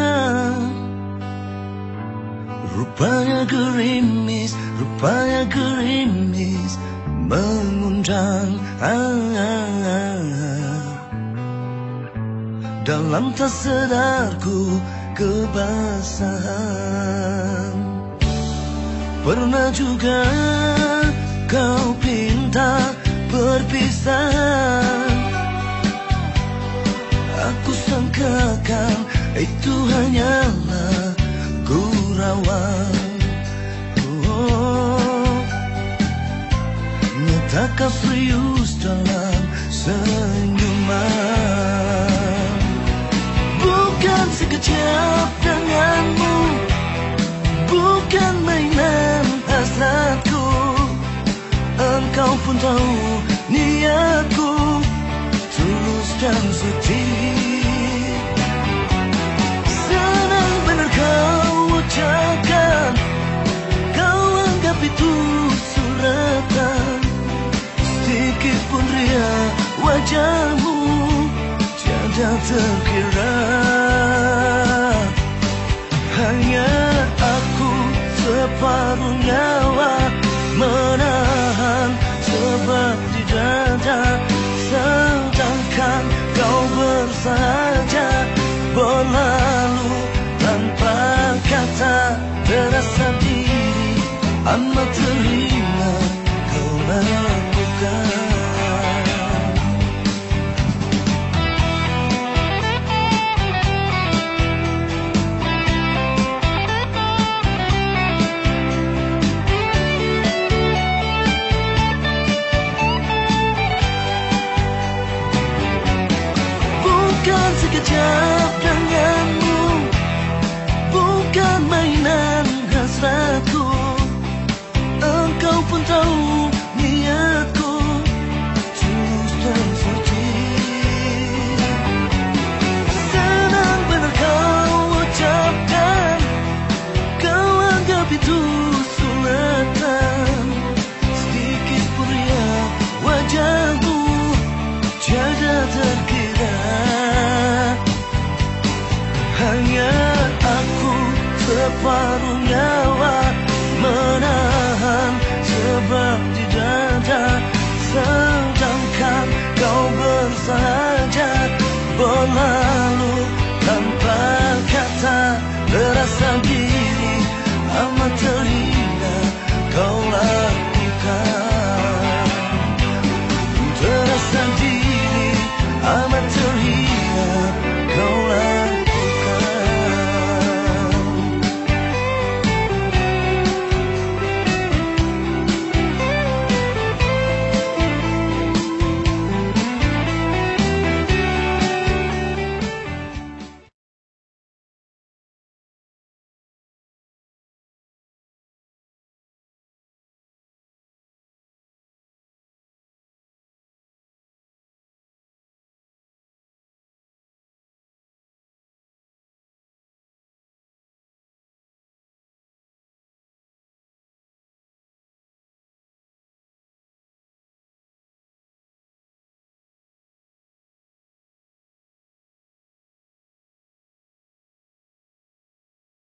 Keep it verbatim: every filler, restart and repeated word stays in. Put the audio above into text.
Rupanya gerimis, rupanya gerimis mengundang ah, ah, ah. Dalam tak sadarku kebasahan. Pernah juga kau pinta perpisahan. Aku sangkakan itu hanyalah gurauan. Oh, nyatakan serius dalam senyuman. Bukan sekejap denganmu, bukan mainan hasratku. Engkau pun tahu niatku tulus dan suci. Senang benar kau ucapkan, kau anggap itu suratan. Sedikit pun ria wajahmu tiada terkira. Hanya aku separuh nyawa menahan sebab di dada, sedangkan kau bersahaja berlalu tanpa kata. Terasa diri amat terhina kau lakukan. Bukan sekejap denganmu, bukan mainan hasratku. Engkau pun tahu niatku tulus dan suci. Senang benar kau ucapkan, kau anggap itu suratan. Sedikit pun ria wajahmu tiada terkira. Hanya aku separuh nyawa menahan sebab di dada, sedangkan kau bersahaja berlalu tanpa kata. Terasa diri amat ter